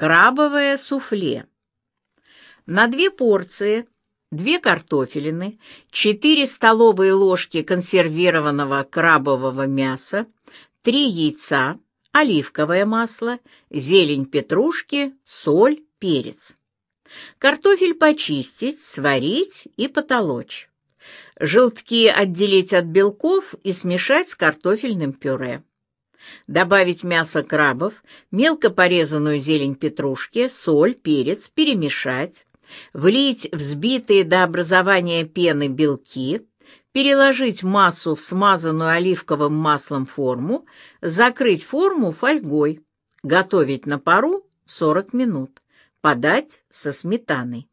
Крабовое суфле. На 2 порции 2 картофелины, 4 столовые ложки консервированного крабового мяса, 3 яйца, оливковое масло, зелень петрушки, соль, перец. Картофель почистить, сварить и потолочь. Желтки отделить от белков и смешать с картофельным пюре. Добавить мясо крабов, мелко порезанную зелень петрушки, соль, перец, перемешать. Влить взбитые до образования пены белки, переложить массу в смазанную оливковым маслом форму, закрыть форму фольгой. Готовить на пару 40 минут. Подать со сметаной.